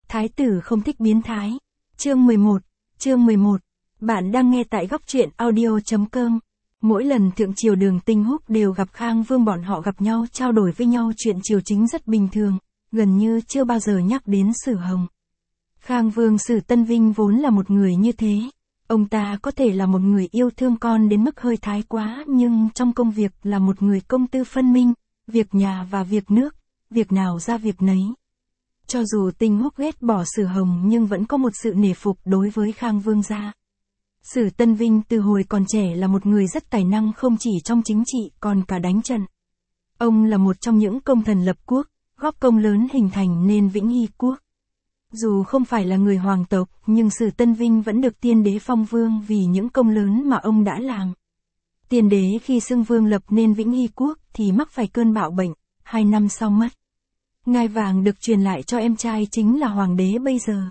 Thái tử không thích biến thái. Chương 11. Bạn đang nghe tại góc truyện audio.com. Mỗi lần thượng triều Đường Tinh Húc đều gặp Khang Vương, bọn họ gặp nhau trao đổi với nhau chuyện triều chính rất bình thường, gần như chưa bao giờ nhắc đến Sử Hồng. Khang Vương Sử Tân Vinh vốn là một người như thế. Ông ta có thể là một người yêu thương con đến mức hơi thái quá, nhưng trong công việc là một người công tư phân minh, việc nhà và việc nước, việc nào ra việc nấy. Cho dù Tinh Húc ghét bỏ Sử Hồng nhưng vẫn có một sự nể phục đối với Khang Vương gia. Sử Tân Vinh từ hồi còn trẻ là một người rất tài năng, không chỉ trong chính trị còn cả đánh trận. Ông là một trong những công thần lập quốc, góp công lớn hình thành nên Vĩnh Hy quốc. Dù không phải là người hoàng tộc, nhưng Sử Tân Vinh vẫn được tiên đế phong vương vì những công lớn mà ông đã làm. Tiên đế khi xưng vương lập nên Vĩnh Hy quốc thì mắc phải cơn bạo bệnh, 2 năm sau mất. Ngai vàng được truyền lại cho em trai chính là hoàng đế bây giờ.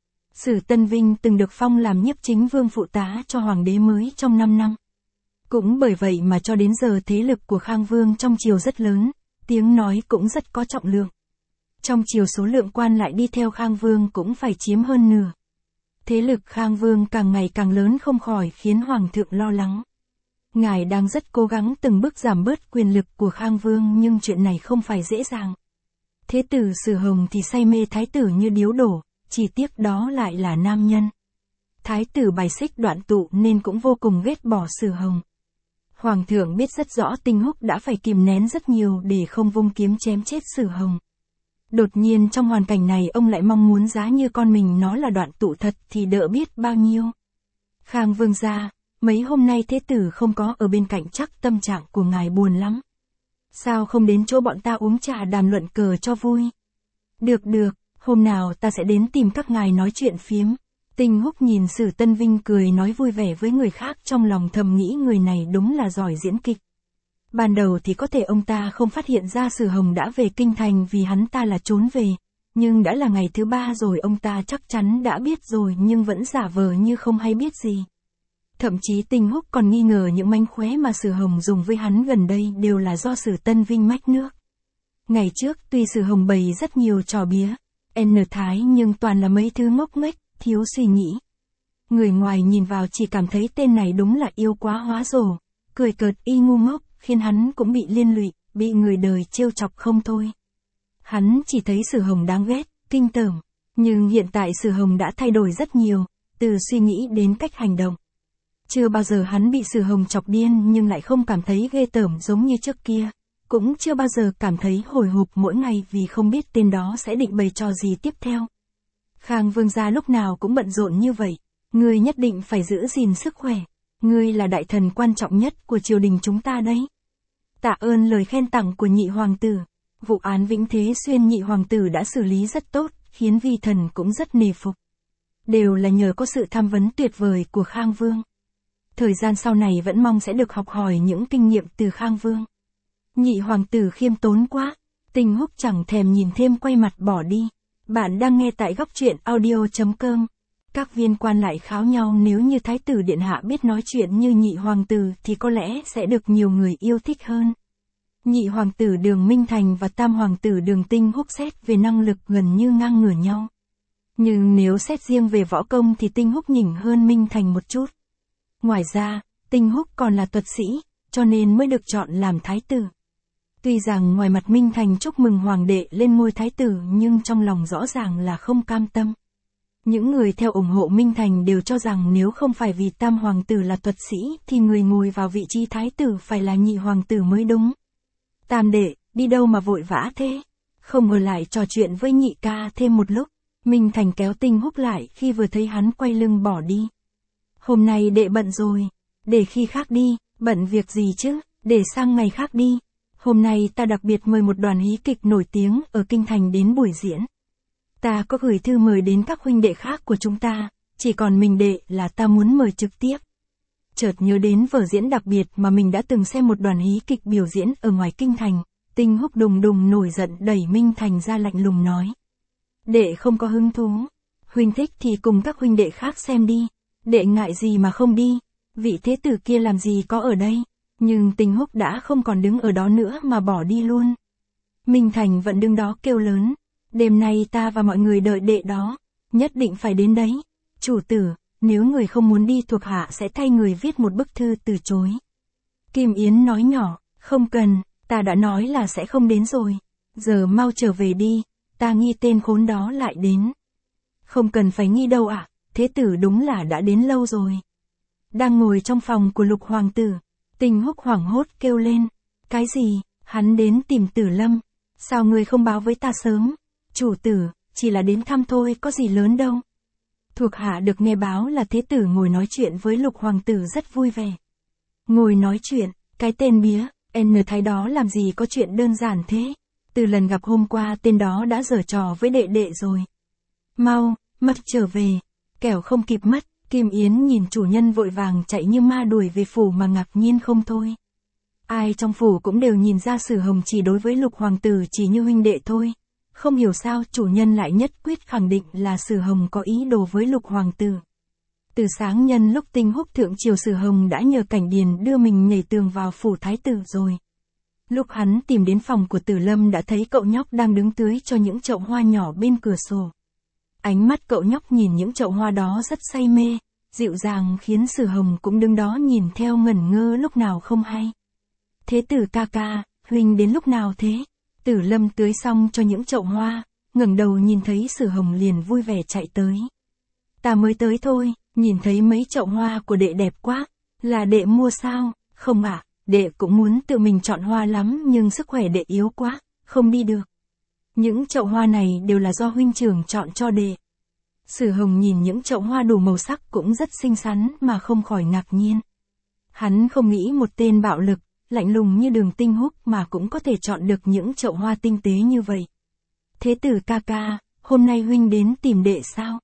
Sử Tân Vinh từng được phong làm nhiếp chính vương phụ tá cho hoàng đế mới trong 5 năm. Cũng bởi vậy mà cho đến giờ thế lực của Khang Vương trong triều rất lớn, tiếng nói cũng rất có trọng lượng. Trong triều số lượng quan lại đi theo Khang Vương cũng phải chiếm hơn nửa. Thế lực Khang Vương càng ngày càng lớn không khỏi khiến hoàng thượng lo lắng. Ngài đang rất cố gắng từng bước giảm bớt quyền lực của Khang Vương, nhưng chuyện này không phải dễ dàng. Thế tử Sử Hồng thì say mê thái tử như điếu đổ, chỉ tiếc đó lại là nam nhân. Thái tử bài xích đoạn tụ nên cũng vô cùng ghét bỏ Sử Hồng. Hoàng thượng biết rất rõ Tinh Húc đã phải kìm nén rất nhiều để không vung kiếm chém chết Sử Hồng. Đột nhiên trong hoàn cảnh này ông lại mong muốn giá như con mình nó là đoạn tụ thật thì đỡ biết bao nhiêu. Khang Vương gia, mấy hôm nay thế tử không có ở bên cạnh, chắc tâm trạng của ngài buồn lắm. Sao không đến chỗ bọn ta uống trà đàm luận cờ cho vui? Được, hôm nào ta sẽ đến tìm các ngài nói chuyện phiếm. Tinh Húc nhìn Sử Tân Vinh cười nói vui vẻ với người khác, trong lòng thầm nghĩ người này đúng là giỏi diễn kịch. Ban đầu thì có thể ông ta không phát hiện ra Sử Hồng đã về kinh thành vì hắn ta là trốn về, nhưng đã là ngày thứ 3 rồi, ông ta chắc chắn đã biết rồi nhưng vẫn giả vờ như không hay biết gì. Thậm chí Tinh Húc còn nghi ngờ những mánh khóe mà Sử Hồng dùng với hắn gần đây đều là do Sử Tân Vinh mách nước. Ngày trước tuy Sử Hồng bày rất nhiều trò bía, thái nhưng toàn là mấy thứ ngốc nghếch, thiếu suy nghĩ. Người ngoài nhìn vào chỉ cảm thấy tên này đúng là yêu quá hóa rồ, cười cợt y ngu ngốc, khiến hắn cũng bị liên lụy, bị người đời trêu chọc không thôi. Hắn chỉ thấy Sử Hồng đáng ghét, kinh tởm, nhưng hiện tại Sử Hồng đã thay đổi rất nhiều, từ suy nghĩ đến cách hành động. Chưa bao giờ hắn bị Sử Hồng chọc điên nhưng lại không cảm thấy ghê tởm giống như trước kia. Cũng chưa bao giờ cảm thấy hồi hộp mỗi ngày vì không biết tên đó sẽ định bày trò gì tiếp theo. Khang Vương gia lúc nào cũng bận rộn như vậy. Ngươi nhất định phải giữ gìn sức khỏe. Ngươi là đại thần quan trọng nhất của triều đình chúng ta đấy. Tạ ơn lời khen tặng của nhị hoàng tử. Vụ án Vĩnh Thế Xuyên nhị hoàng tử đã xử lý rất tốt, khiến vi thần cũng rất nể phục. Đều là nhờ có sự tham vấn tuyệt vời của Khang Vương. Thời gian sau này vẫn mong sẽ được học hỏi những kinh nghiệm từ Khang Vương. Nhị hoàng tử khiêm tốn quá. Tinh Húc chẳng thèm nhìn thêm, quay mặt bỏ đi. Bạn đang nghe tại góc truyện audio.com. Các viên quan lại kháo nhau, nếu như thái tử điện hạ biết nói chuyện như nhị hoàng tử thì có lẽ sẽ được nhiều người yêu thích hơn. Nhị hoàng tử Đường Minh Thành và tam hoàng tử Đường Tinh Húc xét về năng lực gần như ngang ngửa nhau. Nhưng nếu xét riêng về võ công thì Tinh Húc nhỉnh hơn Minh Thành một chút. Ngoài ra, Tinh Húc còn là thuật sĩ, cho nên mới được chọn làm thái tử. Tuy rằng ngoài mặt Minh Thành chúc mừng hoàng đệ lên ngôi thái tử nhưng trong lòng rõ ràng là không cam tâm. Những người theo ủng hộ Minh Thành đều cho rằng nếu không phải vì tam hoàng tử là thuật sĩ thì người ngồi vào vị trí thái tử phải là nhị hoàng tử mới đúng. Tam đệ, đi đâu mà vội vã thế? Không ở lại trò chuyện với nhị ca thêm một lúc? Minh Thành kéo Tinh Húc lại khi vừa thấy hắn quay lưng bỏ đi. Hôm nay đệ bận rồi, để khi khác đi. Bận việc gì chứ, để sang ngày khác đi. Hôm nay ta đặc biệt mời một đoàn hí kịch nổi tiếng ở kinh thành đến buổi diễn. Ta có gửi thư mời đến các huynh đệ khác của chúng ta, chỉ còn mình đệ là ta muốn mời trực tiếp. Chợt nhớ đến vở diễn đặc biệt mà mình đã từng xem một đoàn hí kịch biểu diễn ở ngoài kinh thành, Tinh Húc đùng đùng nổi giận đẩy Minh Thành ra lạnh lùng nói. Đệ không có hứng thú. Huynh thích thì cùng các huynh đệ khác xem đi. Đệ ngại gì mà không đi. Vị thế tử kia làm gì có ở đây. Nhưng Tinh Húc đã không còn đứng ở đó nữa mà bỏ đi luôn. Minh Thành vẫn đứng đó kêu lớn. Đêm nay ta và mọi người đợi đệ đó. Nhất định phải đến đấy. Chủ tử, nếu người không muốn đi thuộc hạ sẽ thay người viết một bức thư từ chối. Kim Yến nói nhỏ, không cần, ta đã nói là sẽ không đến rồi. Giờ mau trở về đi, ta nghi tên khốn đó lại đến. Không cần phải nghi đâu ạ, thế tử đúng là đã đến lâu rồi. Đang ngồi trong phòng của Lục hoàng tử, Tinh Húc hoảng hốt kêu lên. Cái gì, hắn đến tìm Tử Lâm. Sao người không báo với ta sớm? Chủ tử, chỉ là đến thăm thôi có gì lớn đâu. Thuộc hạ được nghe báo là thế tử ngồi nói chuyện với Lục hoàng tử rất vui vẻ. Ngồi nói chuyện, cái tên bía, N thái đó làm gì có chuyện đơn giản thế. Từ lần gặp hôm qua tên đó đã giở trò với đệ đệ rồi. Mau, mất trở về, kẻo không kịp mất. Kim Yến nhìn chủ nhân vội vàng chạy như ma đuổi về phủ mà ngạc nhiên không thôi. Ai trong phủ cũng đều nhìn ra Sử Hồng chỉ đối với Lục hoàng tử chỉ như huynh đệ thôi. Không hiểu sao chủ nhân lại nhất quyết khẳng định là Sử Hồng có ý đồ với Lục hoàng tử. Từ sáng nhân lúc Tinh Húc thượng triều Sử Hồng đã nhờ Cảnh Điền đưa mình nhảy tường vào phủ thái tử rồi. Lúc hắn tìm đến phòng của Tử Lâm đã thấy cậu nhóc đang đứng tưới cho những chậu hoa nhỏ bên cửa sổ. Ánh mắt cậu nhóc nhìn những chậu hoa đó rất say mê, dịu dàng khiến Sử Hồng cũng đứng đó nhìn theo ngẩn ngơ lúc nào không hay. Thế tử ca ca, huynh đến lúc nào thế? Tử Lâm tưới xong cho những chậu hoa, ngẩng đầu nhìn thấy Sử Hồng liền vui vẻ chạy tới. Ta mới tới thôi, nhìn thấy mấy chậu hoa của đệ đẹp quá, là đệ mua sao? Không ạ, đệ cũng muốn tự mình chọn hoa lắm nhưng sức khỏe đệ yếu quá, không đi được. Những chậu hoa này đều là do huynh trưởng chọn cho đệ. Sử Hồng nhìn những chậu hoa đủ màu sắc cũng rất xinh xắn mà không khỏi ngạc nhiên. Hắn không nghĩ một tên bạo lực, lạnh lùng như Đường Tinh Húc mà cũng có thể chọn được những chậu hoa tinh tế như vậy. Thế tử ca ca, hôm nay huynh đến tìm đệ sao?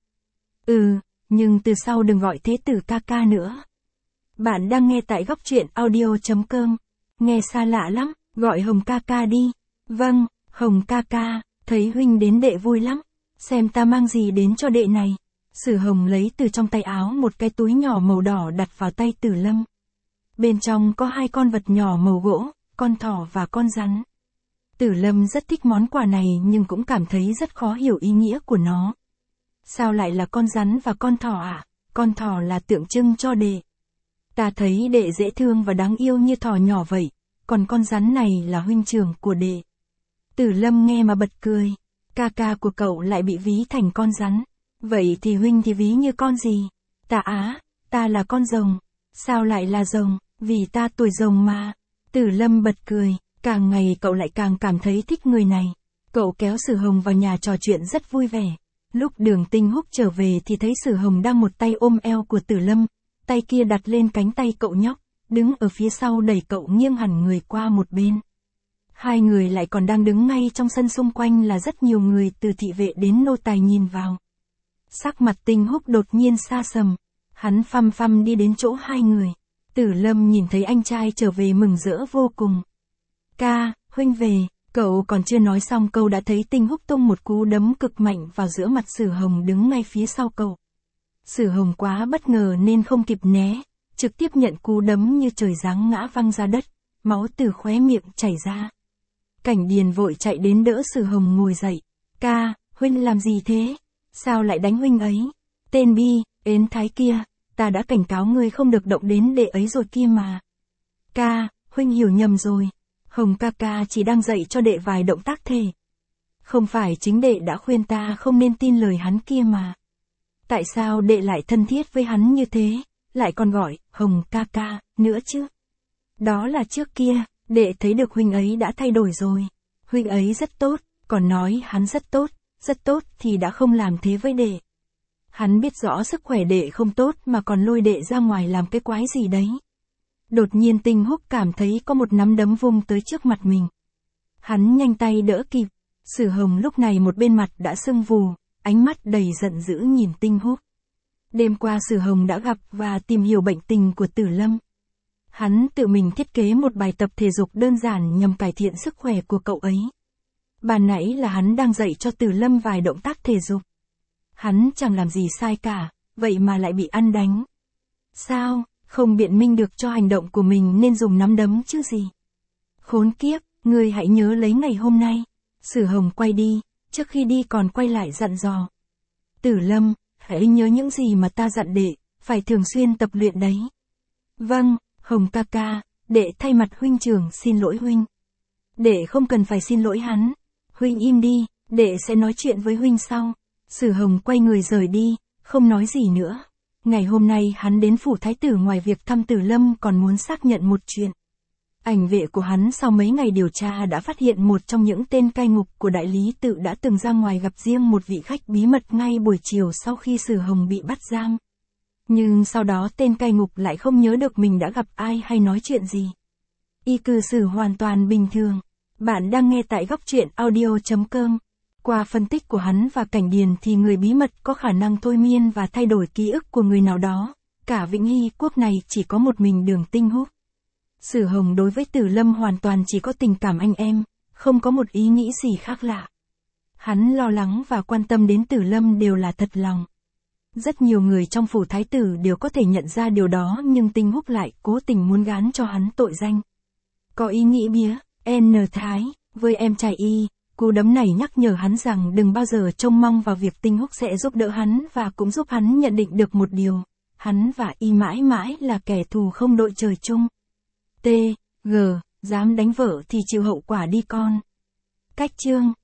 Nhưng từ sau đừng gọi thế tử ca ca nữa. Bạn đang nghe tại góc truyện audio.com. Nghe xa lạ lắm, gọi Hồng ca ca đi. Vâng, Hồng ca ca, thấy huynh đến đệ vui lắm. Xem ta mang gì đến cho đệ này. Sử Hồng lấy từ trong tay áo một cái túi nhỏ màu đỏ đặt vào tay Tử Lâm. Bên trong có hai con vật nhỏ màu gỗ, con thỏ và con rắn. Tử Lâm rất thích món quà này nhưng cũng cảm thấy rất khó hiểu ý nghĩa của nó. Sao lại là con rắn và con thỏ ạ? Con thỏ là tượng trưng cho đệ. Ta thấy đệ dễ thương và đáng yêu như thỏ nhỏ vậy, còn con rắn này là huynh trưởng của đệ. Tử Lâm nghe mà bật cười. Ca ca của cậu lại bị ví thành con rắn. Vậy thì huynh thì ví như con gì? Ta là con rồng. Sao lại là rồng? Vì ta tuổi rồng mà. Tử Lâm bật cười, càng ngày cậu lại càng cảm thấy thích người này. Cậu kéo Sử Hồng vào nhà trò chuyện rất vui vẻ. Lúc Đường Tinh Húc trở về thì thấy Sử Hồng đang một tay ôm eo của Tử Lâm, tay kia đặt lên cánh tay cậu nhóc, đứng ở phía sau đẩy cậu nghiêng hẳn người qua một bên. Hai người lại còn đang đứng ngay trong sân, xung quanh là rất nhiều người từ thị vệ đến nô tài nhìn vào. Sắc mặt Tinh Húc đột nhiên xa sầm, hắn phăm phăm đi đến chỗ hai người. Tử Lâm nhìn thấy anh trai trở về mừng rỡ vô cùng. Ca, huynh về, cậu còn chưa nói xong câu đã thấy Tinh Húc tung một cú đấm cực mạnh vào giữa mặt Sử Hồng đứng ngay phía sau cậu. Sử Hồng quá bất ngờ nên không kịp né, trực tiếp nhận cú đấm như trời giáng ngã văng ra đất, máu từ khóe miệng chảy ra. Cảnh Điền vội chạy đến đỡ Sử Hồng ngồi dậy. Ca, huynh làm gì thế? Sao lại đánh huynh ấy? Tên bi, ến thái kia, ta đã cảnh cáo ngươi không được động đến đệ ấy rồi kia mà. Ca, huynh hiểu nhầm rồi. Hồng ca ca chỉ đang dạy cho đệ vài động tác thể. Không phải chính đệ đã khuyên ta không nên tin lời hắn kia mà. Tại sao đệ lại thân thiết với hắn như thế, lại còn gọi Hồng ca ca nữa chứ? Đó là trước kia, đệ thấy được huynh ấy đã thay đổi rồi. Huynh ấy rất tốt, còn nói hắn rất tốt thì đã không làm thế với đệ. Hắn biết rõ sức khỏe đệ không tốt mà còn lôi đệ ra ngoài làm cái quái gì đấy. Đột nhiên Tinh Húc cảm thấy có một nắm đấm vung tới trước mặt mình. Hắn nhanh tay đỡ kịp. Sử Hồng lúc này một bên mặt đã sưng vù, ánh mắt đầy giận dữ nhìn Tinh Húc. Đêm qua Sử Hồng đã gặp và tìm hiểu bệnh tình của Tử Lâm. Hắn tự mình thiết kế một bài tập thể dục đơn giản nhằm cải thiện sức khỏe của cậu ấy. Ban nãy là hắn đang dạy cho Tử Lâm vài động tác thể dục. Hắn chẳng làm gì sai cả, vậy mà lại bị ăn đánh. Sao, không biện minh được cho hành động của mình nên dùng nắm đấm chứ gì? Khốn kiếp, ngươi hãy nhớ lấy ngày hôm nay. Sử Hồng quay đi, trước khi đi còn quay lại dặn dò. Tử Lâm, hãy nhớ những gì mà ta dặn đệ, phải thường xuyên tập luyện đấy. Vâng, Hồng ca ca, đệ thay mặt huynh trưởng xin lỗi huynh. Đệ không cần phải xin lỗi hắn. Huynh im đi, đệ sẽ nói chuyện với huynh sau. Sử Hồng quay người rời đi, không nói gì nữa. Ngày hôm nay hắn đến phủ thái tử ngoài việc thăm Tử Lâm còn muốn xác nhận một chuyện. Ảnh vệ của hắn sau mấy ngày điều tra đã phát hiện một trong những tên cai ngục của đại lý tự đã từng ra ngoài gặp riêng một vị khách bí mật ngay buổi chiều sau khi Sử Hồng bị bắt giam. Nhưng sau đó tên cai ngục lại không nhớ được mình đã gặp ai hay nói chuyện gì. Y cư xử hoàn toàn bình thường. Bạn đang nghe tại góc truyện audio.com. Qua phân tích của hắn và Cảnh Điền thì người bí mật có khả năng thôi miên và thay đổi ký ức của người nào đó. Cả Vĩnh Hy quốc này chỉ có một mình Đường Tinh Húc. Sử Hồng đối với Tử Lâm hoàn toàn chỉ có tình cảm anh em, không có một ý nghĩ gì khác lạ. Hắn lo lắng và quan tâm đến Tử Lâm đều là thật lòng. Rất nhiều người trong phủ thái tử đều có thể nhận ra điều đó nhưng Tinh Húc lại cố tình muốn gán cho hắn tội danh. Có ý nghĩ bía, N Thái, với em trai Y, cú đấm này nhắc nhở hắn rằng đừng bao giờ trông mong vào việc Tinh Húc sẽ giúp đỡ hắn và cũng giúp hắn nhận định được một điều. Hắn và Y mãi mãi là kẻ thù không đội trời chung. T, G, dám đánh vợ thì chịu hậu quả đi con. Cách chương